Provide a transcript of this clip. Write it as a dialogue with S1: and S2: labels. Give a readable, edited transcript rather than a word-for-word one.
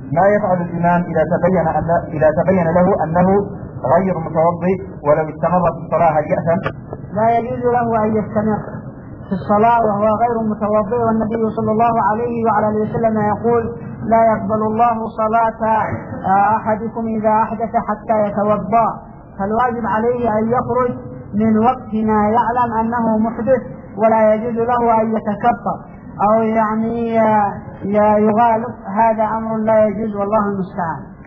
S1: ما يفعل الإمام إذا تبين له أنه غير متوضئ ولو استمر في الصلاة هل يأثم؟
S2: لا يجوز له أن يستمر في الصلاة وهو غير متوضئ، والنبي صلى الله عليه وعلى اله وسلم يقول: لا يقبل الله صلاة أحدكم إذا أحدث حتى يتوضأ. فالواجب عليه أن يخرج من وقت ما يعلم أنه محدث، ولا يجوز له أن يتكبر أو يعني يغالب. هذا أمر لا يجوز، والله المستعان.